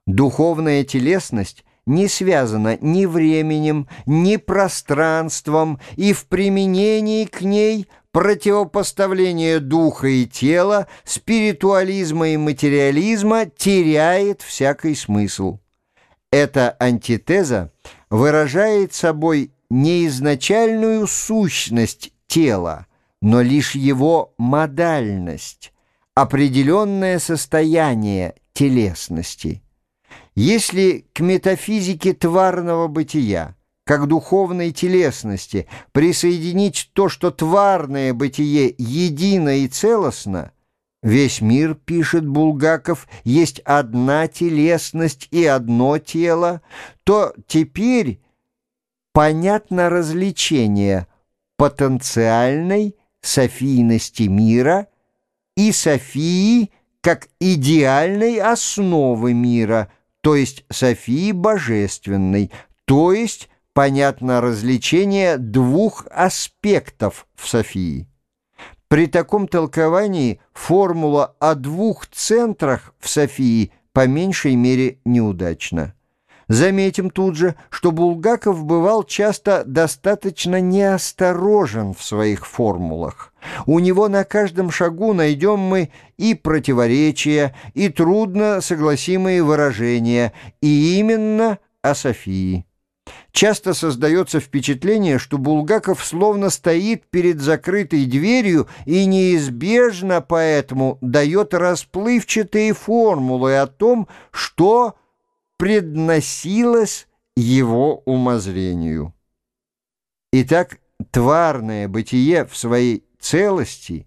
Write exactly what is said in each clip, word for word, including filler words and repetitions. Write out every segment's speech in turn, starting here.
Духовная телесность не связана ни временем, ни пространством, и в применении к ней противопоставление духа и тела, спиритуализма и материализма теряет всякий смысл. Эта антитеза выражает собой не изначальную сущность тела, но лишь его модальность, определенное состояние телесности. Если к метафизике тварного бытия, как духовной телесности, присоединить то, что тварное бытие едино и целостно, весь мир, пишет Булгаков, есть одна телесность и одно тело, то теперь понятно различение потенциальной софийности мира и Софии как идеальной основы мира, то есть Софии божественной, то есть понятно различение двух аспектов в Софии. При таком толковании формула о двух центрах в Софии по меньшей мере неудачна. Заметим тут же, что Булгаков бывал часто достаточно неосторожен в своих формулах. У него на каждом шагу найдем мы и противоречия, и трудно согласимые выражения, и именно о Софии. Часто создается впечатление, что Булгаков словно стоит перед закрытой дверью и неизбежно поэтому дает расплывчатые формулы о том, что предносилось его умозрению. Итак, тварное бытие в своей целости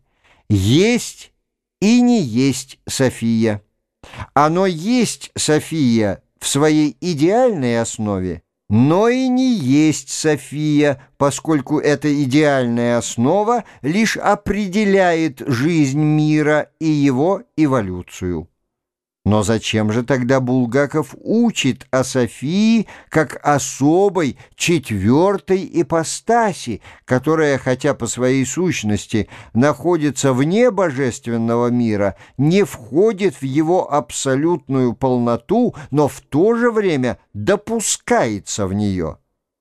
есть и не есть София. Оно есть София в своей идеальной основе, но и не есть София, поскольку эта идеальная основа лишь определяет жизнь мира и его эволюцию. Но зачем же тогда Булгаков учит о Софии как особой четвертой ипостаси, которая, хотя по своей сущности находится вне божественного мира, не входит в его абсолютную полноту, но в то же время допускается в нее?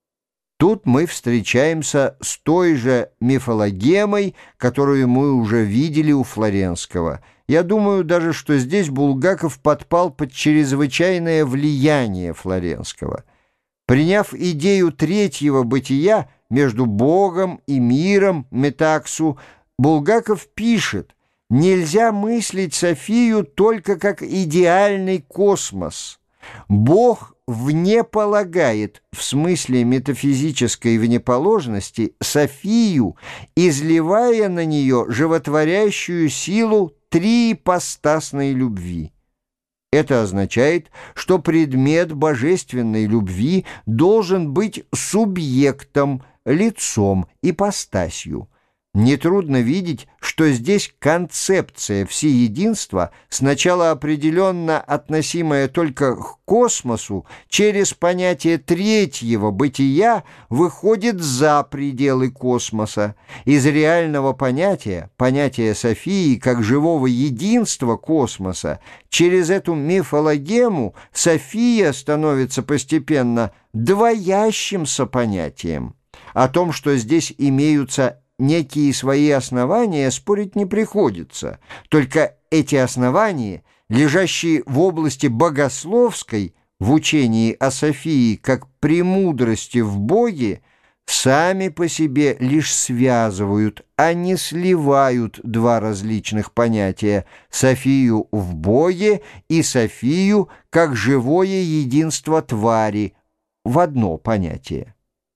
Тут мы встречаемся с той же мифологемой, которую мы уже видели у Флоренского. Я думаю даже, что здесь Булгаков подпал под чрезвычайное влияние Флоренского. Приняв идею третьего бытия между Богом и миром, метаксу, Булгаков пишет: «Нельзя мыслить Софию только как идеальный космос. Бог вне полагает, в смысле метафизической внеположности, Софию, изливая на нее животворящую силу триипостасной любви». Это означает, что предмет божественной любви должен быть субъектом, лицом, ипостасью. Нетрудно видеть, что здесь концепция всеединства, сначала определенно относимая только к космосу, через понятие третьего бытия выходит за пределы космоса. Из реального понятия, понятия Софии как живого единства космоса, через эту мифологему София становится постепенно двоящимся понятием. О том, что здесь имеются некие свои основания, спорить не приходится. Только эти основания, лежащие в области богословской, в учении о Софии как премудрости в Боге, сами по себе лишь связывают, а не сливают два различных понятия — Софию в Боге и Софию как живое единство твари в одно понятие.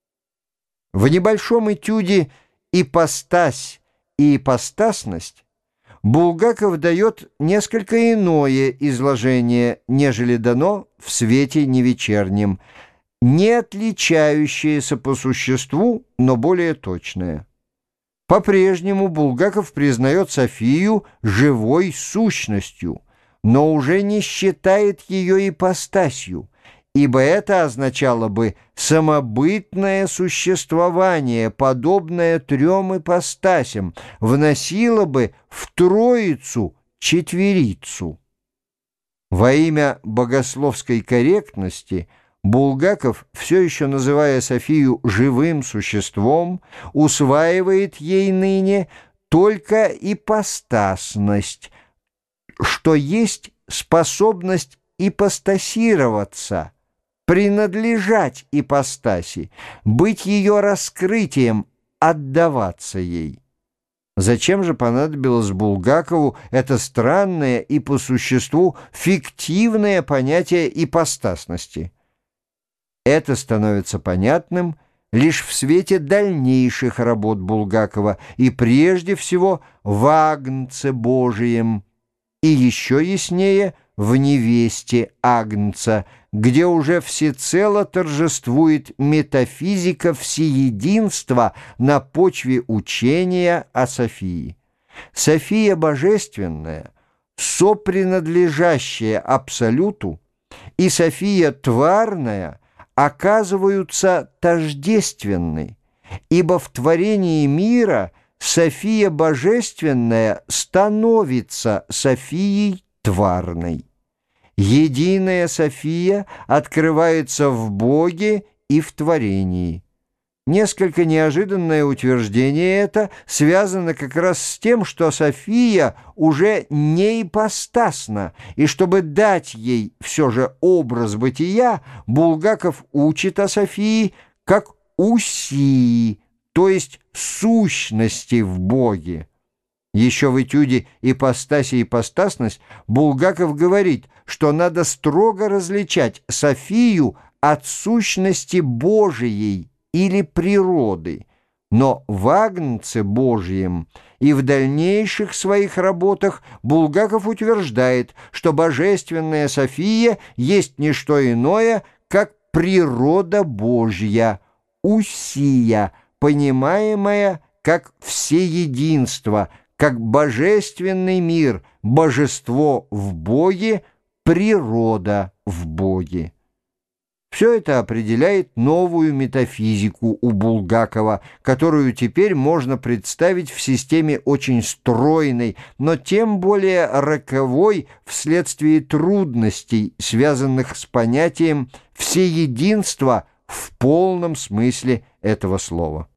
В небольшом этюде «Ипостась и ипостасность» Булгаков дает несколько иное изложение, нежели дано в «Свете невечернем», не отличающееся по существу, но более точное. По-прежнему Булгаков признает Софию живой сущностью, но уже не считает ее ипостасью, ибо это означало бы самобытное существование, подобное трем ипостасям, вносило бы в троицу четверицу. Во имя богословской корректности Булгаков, все еще называя Софию живым существом, усваивает ей ныне только ипостасность, что есть способность ипостасироваться, принадлежать ипостаси, быть ее раскрытием, отдаваться ей. Зачем же понадобилось Булгакову это странное и по существу фиктивное понятие ипостасности? Это становится понятным лишь в свете дальнейших работ Булгакова и прежде всего в «Агнце Божием», и еще яснее в «Невесте Агнца», где уже всецело торжествует метафизика всеединства на почве учения о Софии. София божественная, сопринадлежащая Абсолюту, и София тварная оказываются тождественны, ибо в творении мира София божественная становится Софией тварной. Единая София открывается в Боге и в творении. Несколько неожиданное утверждение это связано как раз с тем, что София уже не ипостасна, и чтобы дать ей все же образ бытия, Булгаков учит о Софии как усии, то есть сущности в Боге. Еще в этюде «Ипостась и ипостасность» Булгаков говорит, что надо строго различать Софию от сущности Божией или природы, но в «Агнце Божьем» и в дальнейших своих работах Булгаков утверждает, что божественная София есть не что иное, как природа Божья, усия, понимаемая как всеединство, как божественный мир, божество в Боге, природа в Боге. Все это определяет новую метафизику у Булгакова, которую теперь можно представить в системе очень стройной, но тем более роковой вследствие трудностей, связанных с понятием всеединства в полном смысле этого слова.